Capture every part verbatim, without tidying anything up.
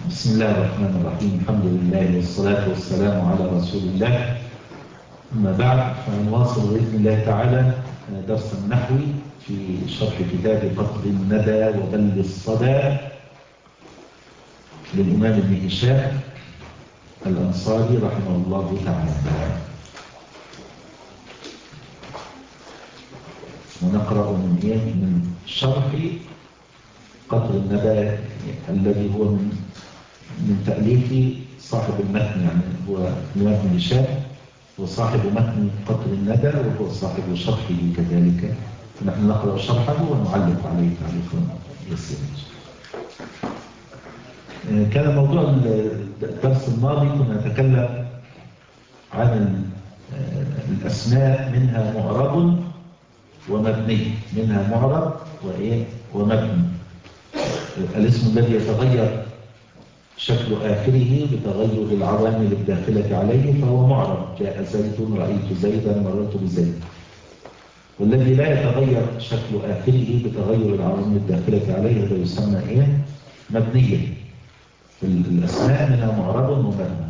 بسم الله الرحمن الرحيم. الحمد لله والصلاة والسلام على رسول الله. أما بعد فنواصل بإذن الله تعالى درسا نحوي في شرح كتاب قطر الندى وبل الصدى للإمام ابن هشام الأنصاري رحمه الله تعالى. ونقرأ من من شرح قطر الندى الذي هو من من تأليف صاحب المتن، يعني هو الإمام ابن هشام وصاحب متن قطر الندى وهو صاحب شرحه كذلك. نحن نقرأ شرحه ونعلق عليه تعليقا يسيرا. كان موضوع الدرس الماضي كنا نتكلم عن الأسماء منها معرب ومبني، منها معرب وإيه ومبني. الاسم الذي يتغير شكل آخره بتغير العوامل الداخلة عليه فهو معرب. جاء زيد، رأيت زيدا، مررت بزيد. والذي لا يتغير شكل آخره بتغير العوامل الداخلة عليه هذا يسمى إيه؟ مبنيا. الأسماء منها معرب ومبني.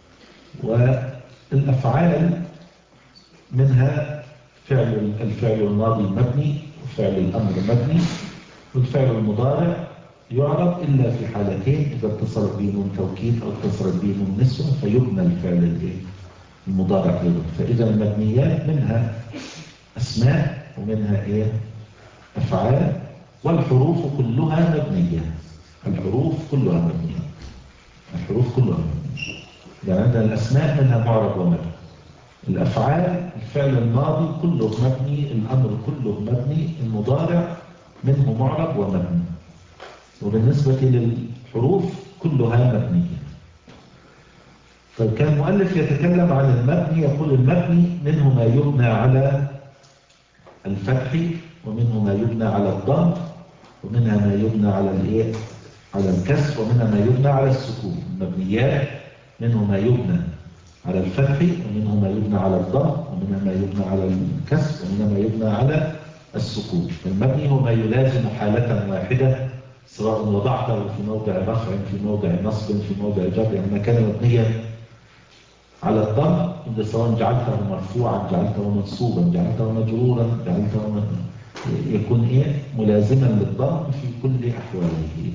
والأفعال منها فعل الفعل الماضي مبني، وفعل الأمر مبني، والفعل المضارع يعرب إلا في حالتين: إذا اتصلت به نون توكيد أو اتصلت به نون نسوة فيبنى الفعل المضارع أيضا. فإذا المبنيات منها أسماء ومنها إيه؟ أفعال. والحروف كلها مبنية. الحروف كلها مبنية. الحروف كلها مبنية. يعني عندنا الأسماء منها معرب ومبني. الأفعال الفعل الماضي كله مبني، الأمر كله مبني، المضارع منه معرب ومبني. وبالنسبة للحروف كلها مبنية. طيب كان المؤلف يتكلم عن المبني، يقول المبني منه ما يبنى على الفتح، ومنه ما يبنى على الضم، ومنها ما يبنى على الايه على الكسر، ومنها ما يبنى على السكون. المبنيات منه ما يبنى على الفتح، ومنه ما يبنى على الضم، ومنها ما يبنى على الكسر، ومنها ما يبنى على السكون. المبني هو ما يلازم حالة واحدة، سواء وضعته في موضع رفع، في موضع نصب، في موضع جر. يعني ما كان مبنيا على الضم إذا سواء جعلته مرفوعا، جعلته منصوبا، جعلته مجرورا، جعلته يكون إيه ملازما للضم في كل أحواله.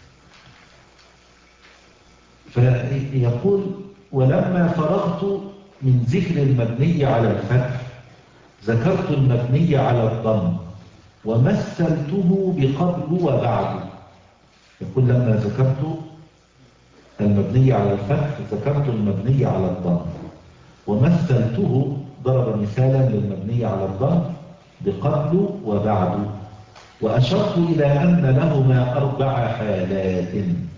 فيقول: ولما فرغت من ذكر المبني على الفتح ذكرت المبني على الضم ومثلته بقبل وبعد. يقول: لما ذكرت المبني على الفتح ذكرت المبني على الضم ومثلته، ضرب مثالا للمبني على الضم بقبل وبعد. وأشرت إلى أن لهما أربع حالات: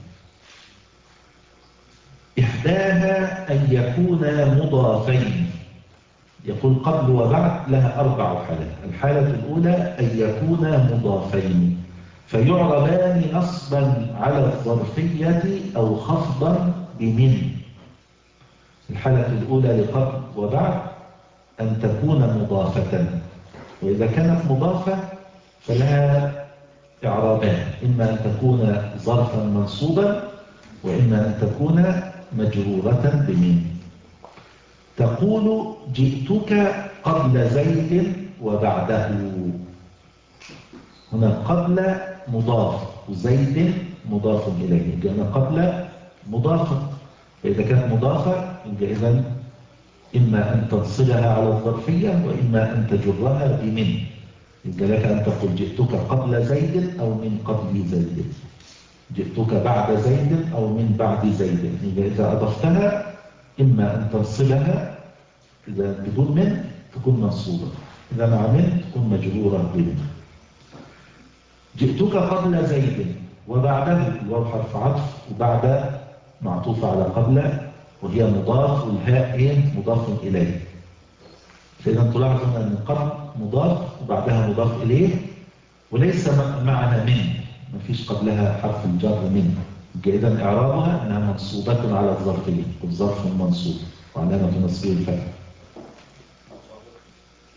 إحداها أن يكونا مضافين. يقول قبل وبعد لها أربع حالات. الحالة الأولى أن يكونا مضافين فيعربان نصبا على الظرفية أو خفضا بمن. الحالة الأولى لقبل وبعد أن تكون مضافة، وإذا كانت مضافة فلها إعرابان: إما أن تكون ظرفا منصوبا، وإما أن تكون مجرورة بمن. تقول: جئتك قبل زيد وبعده. هنا قبل مضاف وزيد مضاف إليه، لأن قبل مضافة، فإذا كانت مضافة إذا إما أن تنصبها على الظرفية وإما أن تجرها بمن. إذا لك أن تقول جئتك قبل زيد أو من قبل زيد، جئتك بعد زيد أو من بعد زيد. إذا أضفتها إما أن تنصبها إذا بدون من تكون منصوبة، إذا مع من تكون مجرورة بمن. جئتك قبل زيد وبعده الواو حرف عطف، وبعد معطوف على قبل وهي مضاف، والهاء ايه مضاف إليه. فإذا تلاحظون أن قبل مضاف وبعدها مضاف إليه، وليس معها من، ما فيش قبلها حرف الجر من. إذا إعرابها أنها منصوبة على الظرفية، قل ظرف منصوب وعلامة نصبه الفتح،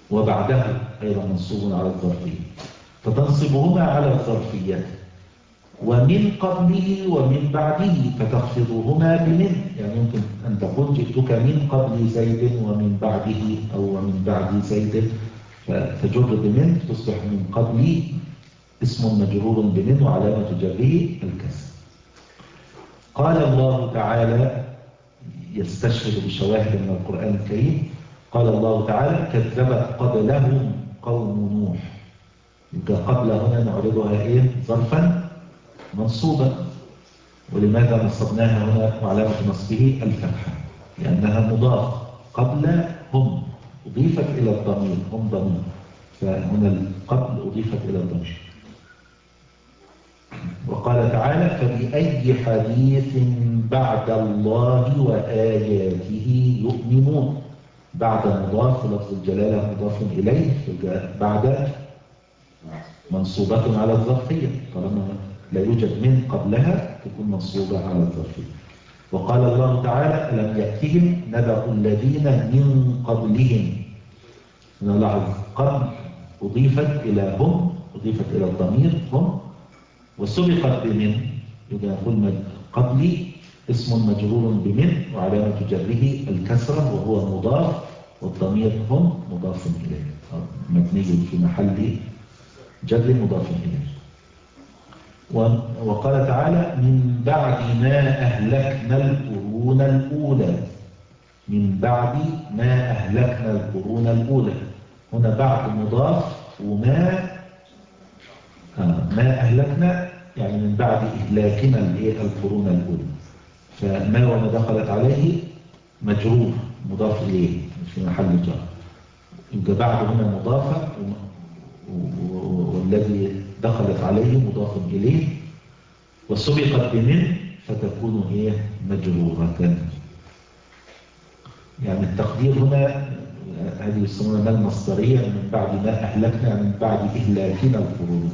وبعده أيضا منصوب على الظرفية، فتنصبهما على الظرفية. ومن قبله ومن بعده فتخفضهما بمن، يعني يمكن أن تقول جئتك من قبل زيد ومن بعده أو ومن بعد زيد، فتجر بمن تصبح من قبل اسم مجرور بمن وعلامة جره الكسر. قال الله تعالى يستشهد بشواهد من القرآن الكريم، قال الله تعالى كذبت قبلهم قوم نوح. يبقى قبل هنا نعرضها إيه؟ ظرفا منصوبا. ولماذا نصبناها هنا وعلامة نصبه الفتحة؟ لأنها مضاف. قبل هم أضيفت إلى الضمير، هم ضمير، فهنا القبل أضيفت إلى الضمير. وقال تعالى فبأي حديث بعد الله وآياته يؤمنون. بعد مضاف لفظ الجلالة مضاف إليه، بعد منصوبة على الظرفية، طالما لا يوجد من قبلها تكون منصوبة على الظرفية. وقال الله تعالى ألم يأتهم نبأ الذين من قبلهم. نلاحظ قبل أضيفت إلى هم، أضيفت إلى الضمير هم، وسبقت بمن. إذا قلنا قبلي اسم مجرور بمن وعلامة جره الكسرة وهو مضاف، والضمير هم مضاف إليه مبني في محل جر مضاف إليه. وقال تعالى من بعد ما أهلكنا القرون الأولى. من بعد ما أهلكنا القرون الأولى، هنا بعد مضاف، وما آه ما أهلكنا يعني من بعد إهلاكنا القرون الأولى، فما وما دخلت عليه مجرور مضاف إليه في محل جر. يبقى بعد هنا مضافة، والذي دخلت عليه مضاف إليه، وسبقت بمن فتكون إيه مجرورة. يعني التقدير هنا هذه يسمونها ما المصدرية، من بعد ما أهلكنا من بعد إهلاكنا القرون.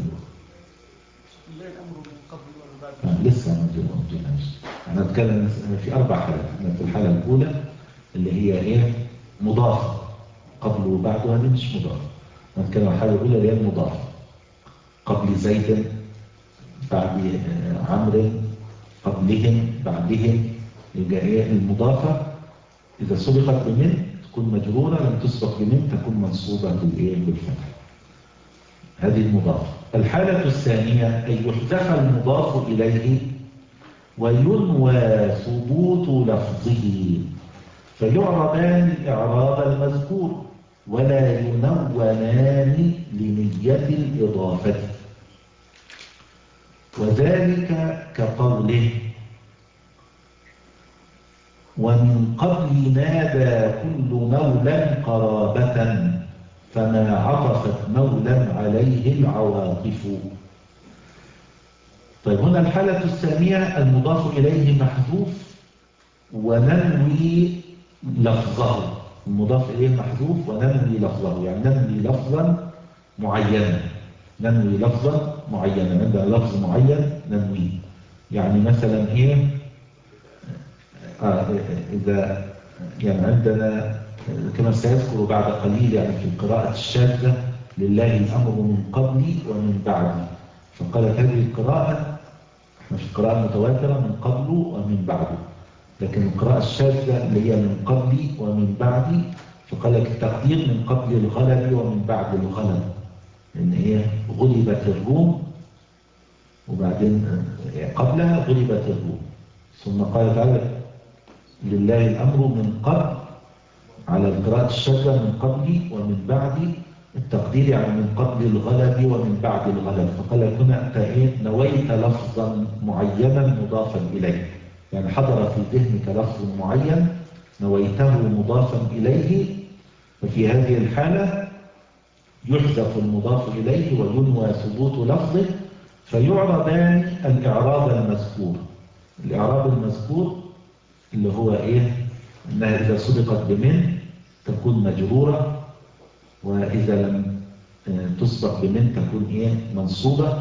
آه لسه ما جيناش. أنا أتكلم في أربع حالات. في الحالة الأولى اللي هي إيه مضافة قبل وبعد، وهذه مش مضافة. نتكلم عن الحالة الأولى اللي هي المضافة قبل زيد بعد عمرو قبلهم بعدهم. يبقى إيه المضافة إذا سبقت بمن تكون مجرورة، لم تسبق بمن تكون منصوبة بالإيه بالفتح. هذه المضافة. الحالة الثانية أن يحذف المضاف إليه وينوى ثبوت لفظه، فيعربان الإعراب المذكور ولا ينونان لنية الإضافة. وذلك كقوله ومن قبل نادى كل مولى قرابة فما عطفت مولى عليه العواطف. طيب هنا الحالة الثانية المضاف إليه محذوف وننوي لفظه. المضاف إليه محذوف وننوي لفظه، يعني ننوي لفظا معينا. ننوي لفظا معينا، عندنا لفظ معين ننويه. يعني مثلا إيه آه إذا يعني عندنا كما سيذكر بعد قليل يعني في القراءة الشاذة لله الأمر من قبلي ومن بعدي، فقالت هذه القراءة احنا في القراءة المتواترة من قبله ومن بعده، لكن القراءة الشاذة اللي هي من قبلي ومن بعدي فقال لك التقدير من قبل الغلب ومن بعد الغلب، لأن هي غلبت الروم وبعدين قبلها غلبت الروم. ثم قال تعالى لله الأمر من قبل على القراءة الشاذة من قبلي ومن بعدي، التقدير يعني من قبل الغلب ومن بعد الغلب. فقال لك هنا أنت إيه نويت لفظا معينا مضافا إليه، يعني حضر في ذهنك لفظ معين نويته مضافا إليه، ففي هذه الحالة يحذف المضاف إليه وينوى ثبوت لفظه فيعربان الإعراب المذكور. الإعراب المذكور اللي هو إيه أنها إذا سبقت بمن تكون مجرورة، وإذا لم تسبق بمن تكون إيه منصوبة،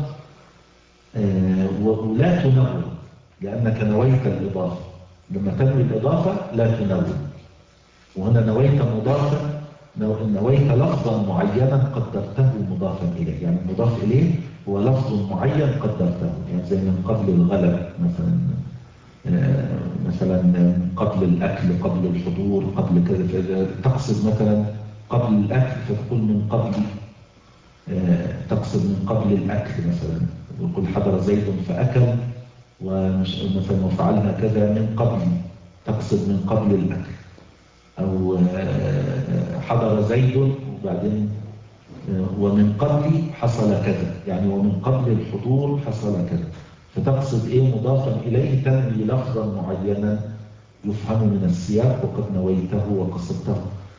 ولا تنون لأنك نويت الإضافة. لما تنوي الإضافة لا تنون، وهنا نويت مضافا نويت لفظا معينا قدرته مضافا إليه، يعني المضاف إليه هو لفظ معين قدرته، يعني زي من قبل الغلب مثلا، آه مثلا من قبل الأكل، قبل الحضور، قبل كذا. فإذا تقصد مثلا قبل الأكل فتقول من قبل، آه تقصد من قبل الأكل مثلا، يقول حضر زيد فأكل، ومثلا وفعلنا كذا من قبل، تقصد من قبل الأكل. أو آه حضر زيد وبعدين ومن قبل حصل كذا، يعني ومن قبل الحضور حصل كذا. فتقصد إيه؟ مضافا إليه تنوي لفظا معينا يفهم من السياق وقد نويته وقصدته.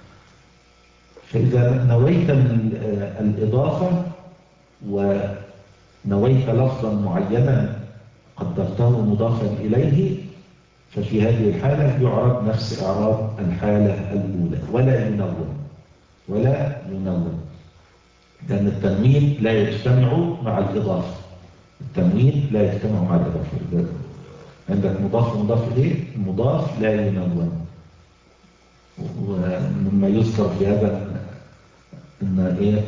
فإذا نويت الإضافة ونويت لفظا معينا قدرته مضافا إليه، ففي هذه الحالة يعرب نفس إعراب الحالة الأولى ولا ينون، ولا ينون، لأن التنوين لا يجتمع مع الإضافة. التنوين لا يجتمع مع الإضافة. عندك مضاف ومضاف إليه، المضاف لا ينون. ومما يذكر في هذا أن إيه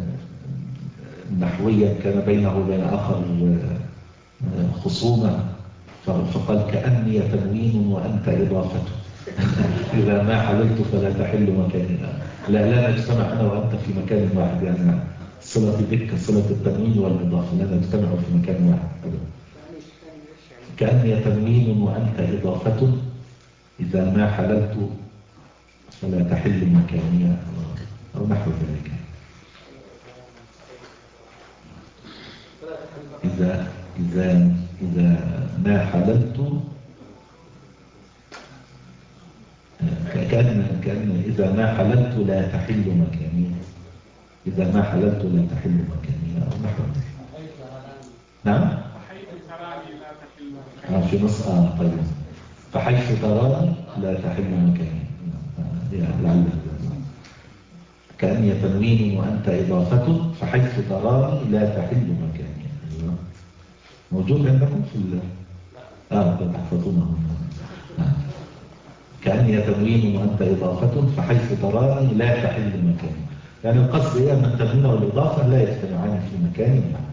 نحويا كان بينه وبين آخر خصومة، فقال كأني تنوين وأنت إضافته إذا ما حللت فلا تحل مكاني. لا لا نجتمع أنا وأنت في مكان واحد، يعني صلة بك صلة التنوين والإضافة، لا نجتمع في مكان واحد أبدا. كأني تنوين وأنت إضافة إذا ما حللت فلا تحل مكاني أو نحو ذلك. إذا إذا إذا ما حللت كأن كأن إذا ما حللت لا تحل مكاني، إذا ما حللت لا تحل مكاني أو نحو ذلك. نعم. آه في نص آه طيب. فحيث تراني لا تحل مكاني، لعل كأني تنوين وأنت إضافة، فحيث تراني لا تحل مكاني. أيوة. موجود عندكم في ال آه تحفظونه. آه. كأني تنوين وأنت إضافة فحيث تراني لا تحل مكاني، يعني القصد هي أن التنوين والإضافة لا يجتمعان في مكان واحد.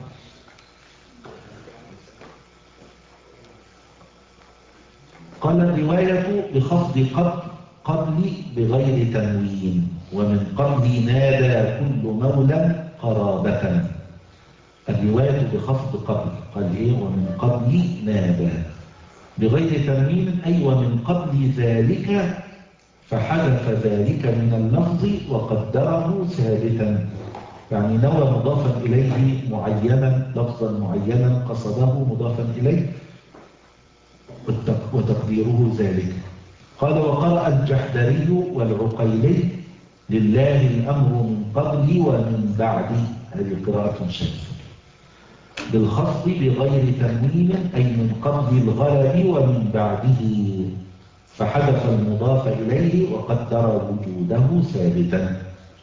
قال الرواية بخفض قبل قبل بغير تنوين، ومن قبل نادى كل مولى قرابة. الرواية بخفض قبل، قال إيه؟ ومن قبل نادى بغير تنوين، أي ومن قبل ذلك فحذف ذلك من اللفظ وقدره ثابتا، يعني نوى مضافا إليه معينا، لفظا معينا قصده مضافا إليه وتقديره ذلك. قال وقرأ الجحدري والعقيلي لله الأمر من قبل ومن بعد، هذه قراءة شاذة بالخفض بغير تنوين، أي من قبل الغلب ومن بعده، فحذف المضاف إليه وقدر وجوده ثابتا.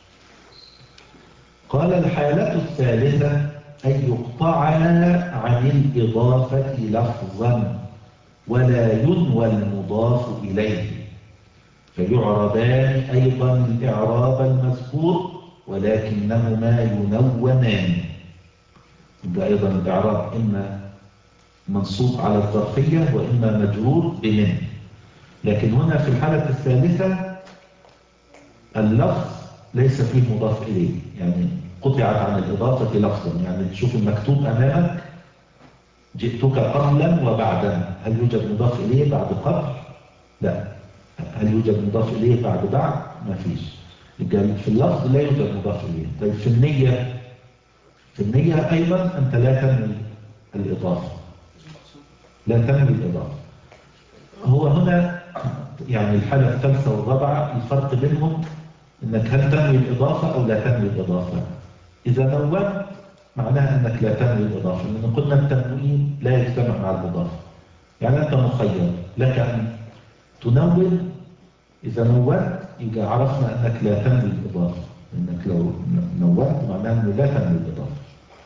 قال الحالة الثالثة أن يقطع عن الإضافة لفظا ولا ينوى المضاف إليه، فيعربان أيضا الإعراب المذكور ولكنهما ينونان. ده أيضا الإعراب إما منصوب على الظرفية وإما مجرور بمن، لكن هنا في الحالة الثالثة اللفظ ليس فيه مضاف إليه، يعني قطعت عن الإضافة لفظا. يعني تشوف المكتوب أمامك جئتك قبلا وبعدا، هل يوجد مضاف إليه بعد قبل؟ لا. هل يوجد مضاف إليه بعد بعد؟ ما فيش. في اللفظ لا يوجد مضاف إليه. طيب في النية، في النية أيضا أنت لا تنوي الإضافة، لا تنوي الإضافة. هو هنا يعني الحالة الثالثة والرابعة الفرق بينهم إنك هل تنوي الإضافة أو لا تنوي الإضافة. إذا نوّت معناها أنك لا تنوي الإضافة، لأن قلنا التنوين لا يجتمع مع الإضافة. يعني أنت مخير لك أن تنون، إذا نوّت يبقى عرفنا أنك لا تنوي الإضافة، إنك لو نوّت معناها أنه لا تنوي الإضافة.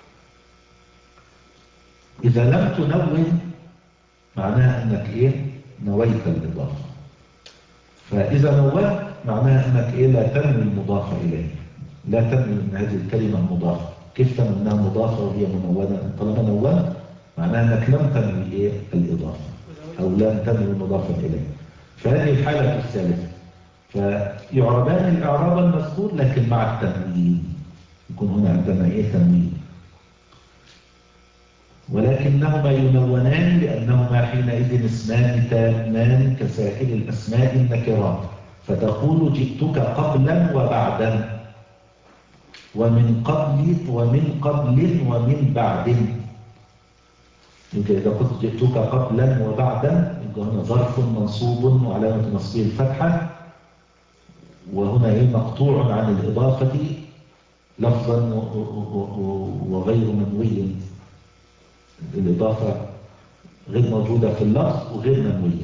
إذا لم تنون معناها أنك إيه؟ نويت الإضافة. فإذا نوّت معناها أنك إيه؟ لا تنوي المضاف إليه، لا تنوي أن هذه الكلمة مضافة، كيف تنوي انها مضافة وهي منونة؟ طالما نونت معناها انك لم تنوي ايه الإضافة أو لم تنوي المضافة إليه. فهذه الحالة الثالثة، فيعربان الإعراب المذكور لكن مع التنوين، يكون هنا عندنا ايه تنوين، ولكنهما ينونان لأنهما حينئذ اسمان تامان كسائر الأسماء النكرات، فتقول جئتك قبلا وبعدا، ومن قبل ومن قبل ومن بعد. يبقى إذا قلت جئتك قبلا وبعدا يبقى هنا ظرف منصوب وعلامة نصبه الفتحة، وهنا ايه مقطوع عن الإضافة لفظا وغير منوي، الإضافة غير موجودة في اللفظ وغير منوية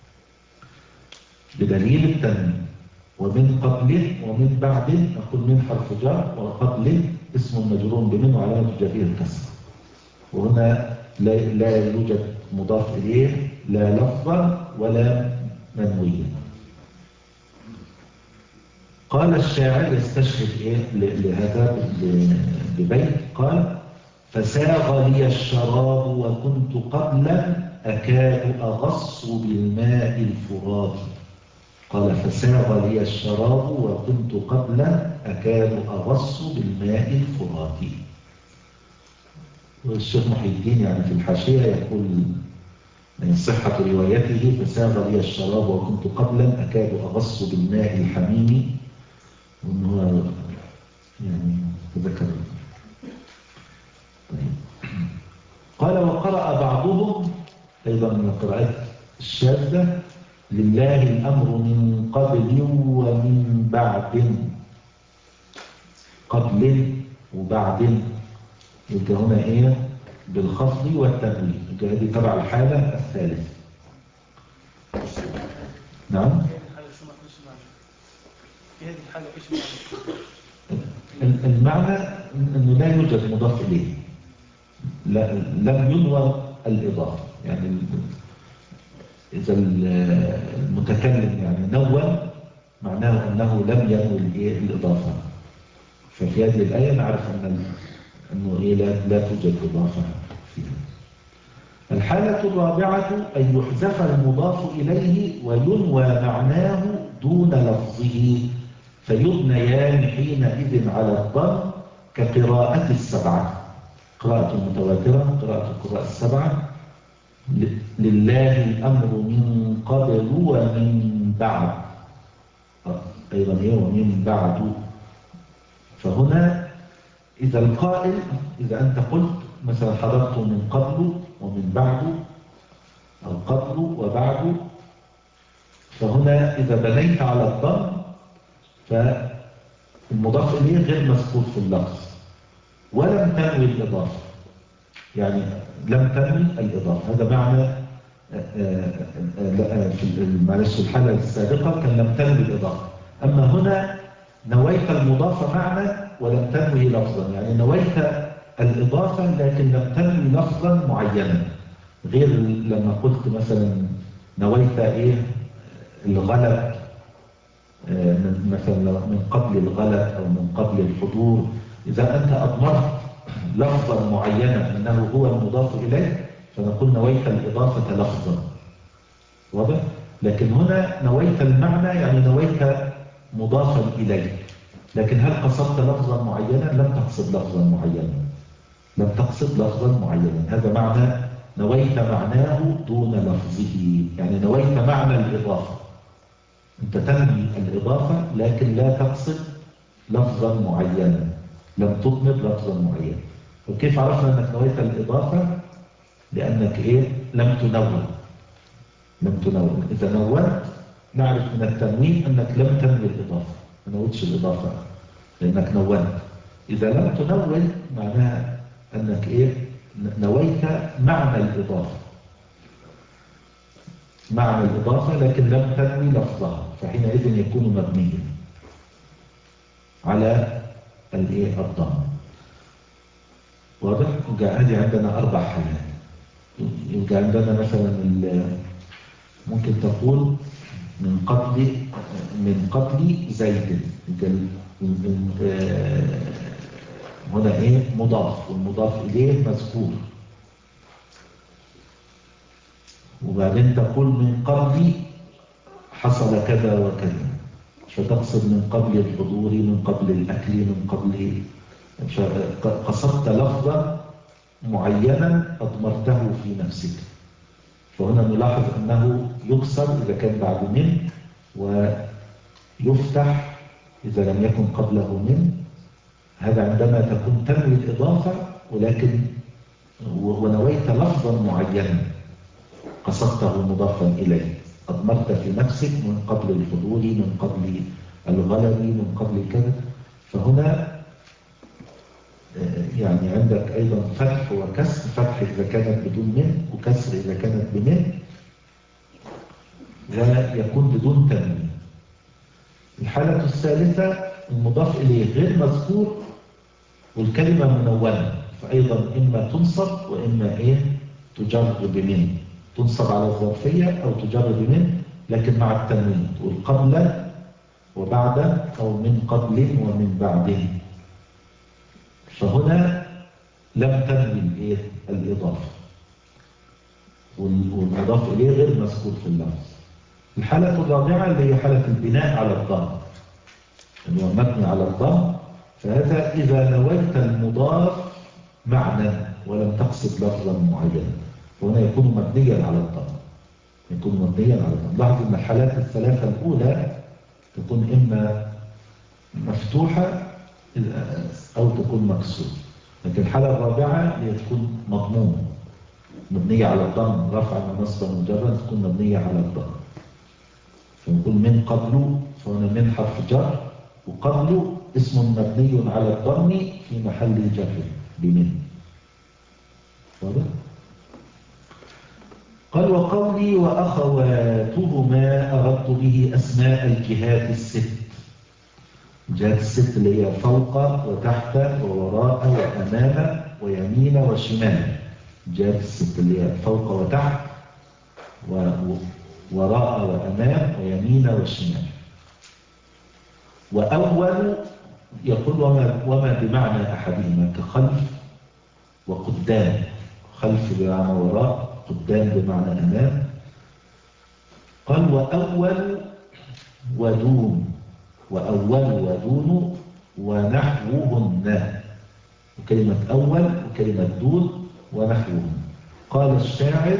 بدليل التنوين. ومن قبل ومن بعد نقول من حرف جر، وقبل اسم مجرور بمن وعلامة جره الكسر، وهنا لا, لا يوجد مضاف إليه لا لفظا ولا منويا. قال الشاعر يستشهد إيه لهذا ببيت، قال فساغ لي الشراب وكنت قبلا أكاد أغص بالماء الفرات. قال فساغ لي الشراب وكنت قبلا أكاد أغص بالماء الفرات. والشيخ محي الدين يعني في الحاشية يقول من صحة روايته فساغ لي الشراب وكنت قبلا أكاد أغص بالماء الحميم، وأنه يعني تذكر. قال وقرأ بعضهم أيضا من القراءات الشاذة لله الأمر من قبل ومن بعد، قبل وبعد، يبقى هنا إيه بالخفض والتنوين، يبقى هذه تبع الحالة الثالثة. نعم في هذه الحالة إيش المعنى؟ أنه لا يوجد مضاف إليه، لا لم ينوى الإضافة، يعني إذا المتكلم يعني نوى معناه أنه لم ينوي الإضافة، ففي هذه الآية نعرف أن أنه إيه لا, لا توجد إضافة فيها. الحالة الرابعة أن يحذف المضاف إليه وينوى معناه دون لفظه، فيبنيان حينئذ على الضم كقراءة السبعة، قراءة المتواترة، قراءة القراء السبعة، لله الأمر من قبل ومن بعد، أيضا إيه ومن بعد. فهنا إذا القائل إذا أنت قلت مثلا حضرت من قبل ومن بعد أو قبل وبعد، فهنا إذا بنيت على الضم فالمضاف إليه غير مذكور في اللفظ ولم تنوي الإضافة، يعني لم تنوي الإضافة. هذا معنى في الحالة السابقة كان لم تنوي الإضافة، أما هنا نويت المضافة معنى ولم تنوي لفظا، يعني نويت الإضافة لكن لم تنوي لفظا معينا، غير لما قلت مثلا نويت إيه الغلب مثلا من قبل الغلب أو من قبل الحضور، إذا أنت أضمرت لفظا معينا أنه هو المضاف إليه فنقول نويت الإضافة لفظا، واضح؟ لكن هنا نويت المعنى يعني نويت مضافا إليه، لكن هل قصدت لفظا معينا؟ لم تقصد لفظا معينا، لم تقصد لفظا معينا. هذا معنى نويت معناه دون لفظه، يعني نويت معنى الإضافة، أنت تنوي الإضافة لكن لا تقصد لفظا معينا، لم تضمر لفظا معينا. وكيف عرفنا أنك نويت الإضافة؟ لأنك إيه؟ لم تنون، لم تنون. إذا نونت نعرف من التنوين أنك لم تنوي الإضافة، ما نويتش الإضافة لأنك نونت. إذا لم تنون معناها أنك إيه؟ نويت معنى الإضافة، معنى الإضافة لكن لم تنوي لفظها، فحينئذ يكون مبنيا على الإيه الضم. واضح؟ يبقى هذه عندنا أربع حالات. يبقى عندنا مثلا ممكن تقول من قبل من قبل زيد، هنا إيه مضاف، والمضاف إليه مذكور. وبعدين تقول من قبل حصل كذا وكذا، فتقصد من قبل الحضور، من قبل الأكل، من قبل، قصدت لفظا معينا أضمرته في نفسك. فهنا نلاحظ أنه يكسر إذا كان بعد من، ويفتح إذا لم يكن قبله من. هذا عندما تكون تنوي الإضافة ولكن ونويت لفظا معينا قصدته مضافا إليه، أضمرت في نفسك من قبل الحضور، من قبل الغلب، من قبل كذا. فهنا يعني عندك أيضا فتح وكسر، فتح إذا كانت بدون من، وكسر إذا كانت بمن، ويكون بدون تنوين. الحالة الثالثة المضاف إليه غير مذكور والكلمة منونة، فأيضا إما تنصب وإما إيه تجر بمن، تنصب على الظرفية أو تجر بمن لكن مع التنوين، تقول قبل وبعد أو من قبل ومن بعد. فهنا لم تنوي الإيه الإضافة، والمضاف إليه غير مذكور في اللفظ. الحالة الرابعة اللي هي حالة البناء على الضم، اللي هو مبني على الضم، فهذا إذا نويت المضاف معنى ولم تقصد لفظا معينا، وهنا يكون مبنيا على الضم، يكون مبنيا على الضم. لاحظ أن الحالات الثلاثة الأولى تكون إما مفتوحة أو تكون مكسورة، لكن الحالة الرابعة هي تكون مضمومة مبنية على الضم، رفعا ونصبا وجرا تكون مبنية على الضم. فنقول من قبله، فهنا من حرف جر، وقبله اسم مبني على الضم في محل جر بمن. واضح؟ قال وقولي وأخواتهما أردت به أسماء الجهات الست. الجهات الست اللي هي فوق وتحت ووراء وأمام ويمين وشمال. الجهات الست اللي هي فوق وتحت ووراء وأمام ويمين وشمال. وأول يقول وما, وما بمعنى أحدهما كخلف وقدام. خلف بمعنى وراء، قدام بمعنى أمام. قال وأول ودون، وأول ودون ونحوهن، وكلمة أول وكلمة دون ونحوهن. قال الشاعر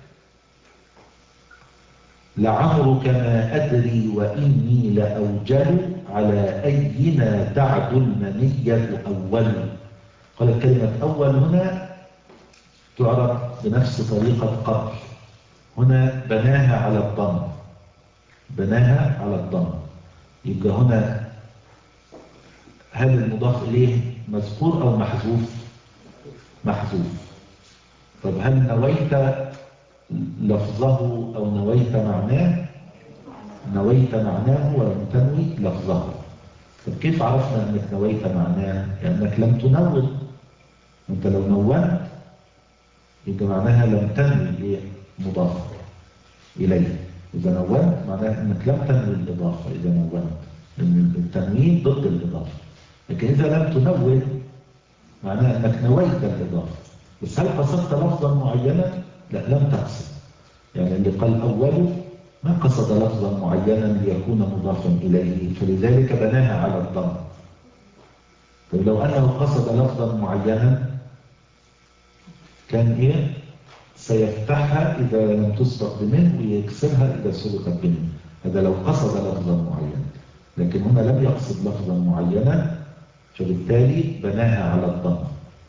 لعمرك ما أدري وإني لأوجل على أينا تعد المنية أول. قال كلمة أول هنا تعرف بنفس طريقة قبل، هنا بناها على الضم، بناها على الضم. يبقى هنا هل المضاف إليه مذكور أو محذوف؟ محذوف. طب هل نويت لفظه أو نويت معناه؟ نويت معناه ولم تنوي لفظه. طب كيف عرفنا أنك نويت معناه؟ لأنك لم تنون. أنت لو نونت يبقى معناها لم تنوي إيه مضاف إليه. إذا نونت معناها أنك لم تنوي الإضافة. إذا نونت، لأن التنوين ضد الإضافة. لكن إذا لم تنون معناها أنك نويت الإضافة. بس هل قصدت لفظا معينا؟ لا، لم تقصد. يعني اللي قال أوله ما قصد لفظا معينا ليكون مضافا إليه، فلذلك بناها على الضم. طيب لو أنه قصد لفظا معينا كان إيه؟ سيفتحها إذا لم تسبق بمن، ويكسرها إذا سبقت بمن. هذا لو قصد لفظا معينا، لكن هنا لم يقصد لفظا معينا، فبالتالي بناها على الضم.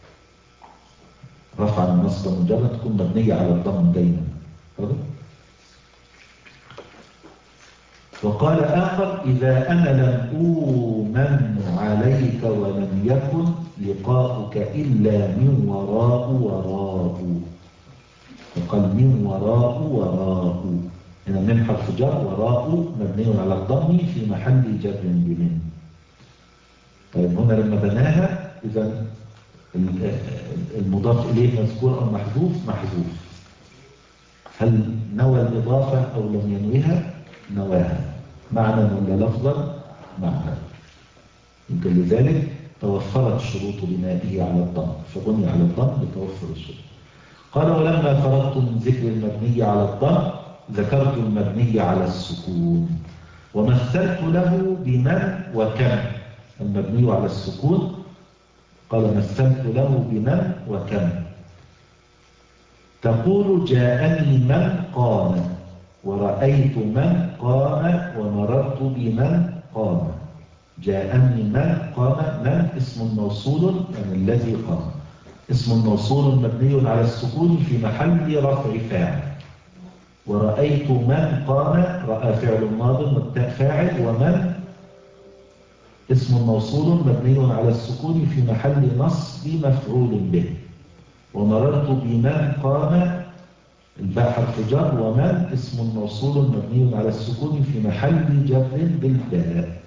رفعا نصبا مجرد تكون مبنية على الضم دايما. وقال آخر إذا أنا لم أومن عليك ولم يكن لقاؤك إلا من وراء وراء. وقال من وراء وراء، هنا من حرف جر، وراء مبني على الضم في محل جر بمن. طيب هنا لما بناها إذا المضاف إليه مذكور أو محذوف؟ محذوف. هل نوى الإضافة أو لم ينويها؟ نواها. معنى ولا لفظا؟ معنى. يمكن لذلك توفرت شروط بنائه على الضم، فبني على الضم لتوفر الشروط. قال ولما فرغت من ذكر المبني على الضم ذكرت المبني على السكون ومثلت له بمن وكم. المبني على السكون قال مثلت له بمن وكم. تقول جاءني من قام ورأيت من قام ومررت بمن قام. جاءني من قام، من اسم موصول يعني الذي قام، اسم موصول مبني على السكون في محل رفع فاعل. ورأيت من قام، رأى فعل ماض والتاء فاعل، ومن اسم موصول مبني على السكون في محل نصب مفعول به. ومررت بمن قام الباء حرف جر، ومن اسم موصول مبني على السكون في محل جر بالباء.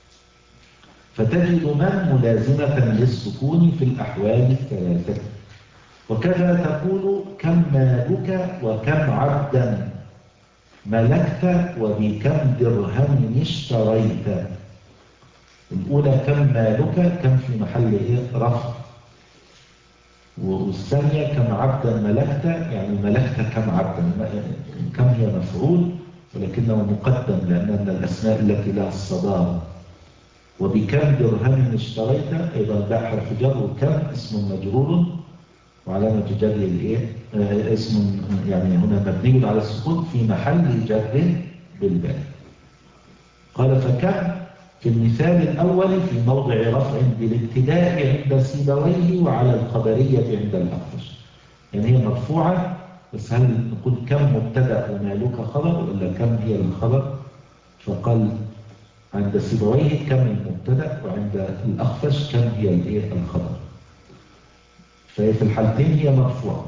فتجد من ملازمة للسكون في الأحوال الثلاثة. وكذا تقول كم مالك وكم عبدا ملكت وبكم درهم اشتريت. الأولى كم مالك، كم في محل إيه؟ رفع. والثانية كم عبدا ملكت، يعني ملكت كم عبدا. كم هي مفعول ولكنه مقدم لأن من الأسماء التي لها الصدارة. وبكم درهم اشتريت أيضا باء حرف جر، وكم اسم مجرور وعلامة جره الايه؟ آه اسم يعني هنا مبني على السكون في محل جر بالباء. قال فكم في المثال الأول في موضع رفع بالابتداء عند سيبويه وعلى الخبرية عند الأخفش. يعني هي مرفوعة، بس هل نقول كم مبتدأ ومالك خبر ولا كم هي الخبر؟ فقال عند سيبويه كم المبتدأ وعند الأخفش كم هي الايه؟ الخبر. فهي في الحالتين هي مرفوعة.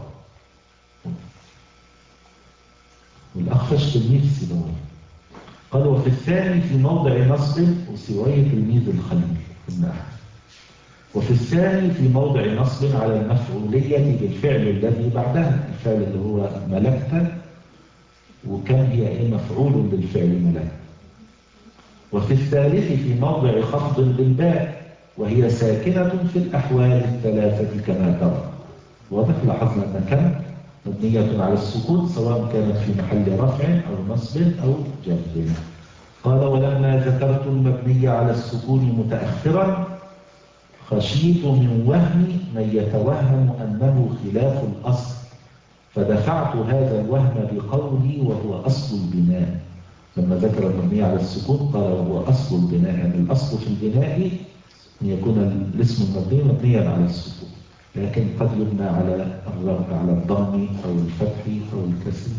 والأخفش تلميذ سيبويه. قال وفي الثاني في موضع نصب وسيبويه تلميذ الخليل ابن أحمد. وفي الثاني في موضع نصب على المفعولية بالفعل الذي بعدها، الفعل اللي هو ملكت، وكم هي ايه؟ مفعول بالفعل ملكت. وفي الثالث في موضع خفض بالباء وهي ساكنة في الأحوال الثلاثة كما ترى. واضح؟ لاحظنا أن كم مبنية على السكون سواء كانت في محل رفع أو نصب أو جر. قال ولما ذكرت المبني على السكون متأخرا خشيت من وهم من يتوهم أنه خلاف الأصل فدفعت هذا الوهم بقولي وهو أصل البناء. لما ذكر المبني على السكون قال وهو أصل البناء، يعني الأصل في البناء أن يكون الاسم المبني مبنيا على السكون، لكن قد يبنى على على الضم أو الفتح أو الكسر.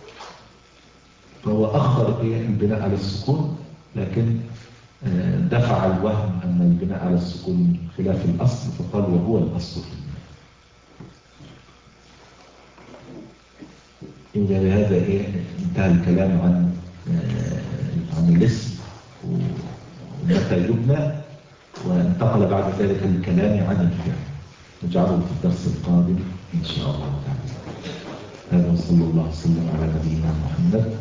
فهو أخر البناء على السكون، لكن دفع الوهم أن البناء على السكون خلاف الأصل فقال وهو الأصل في البناء. إذا بهذا إيه انتهى الكلام عن عن الاسم ومتى يبنى، وانتقل بعد ذلك الكلام عن الفعل. نجعله في الدرس القادم إن شاء الله تعالى. هذا وصلى الله وسلم على نبينا محمد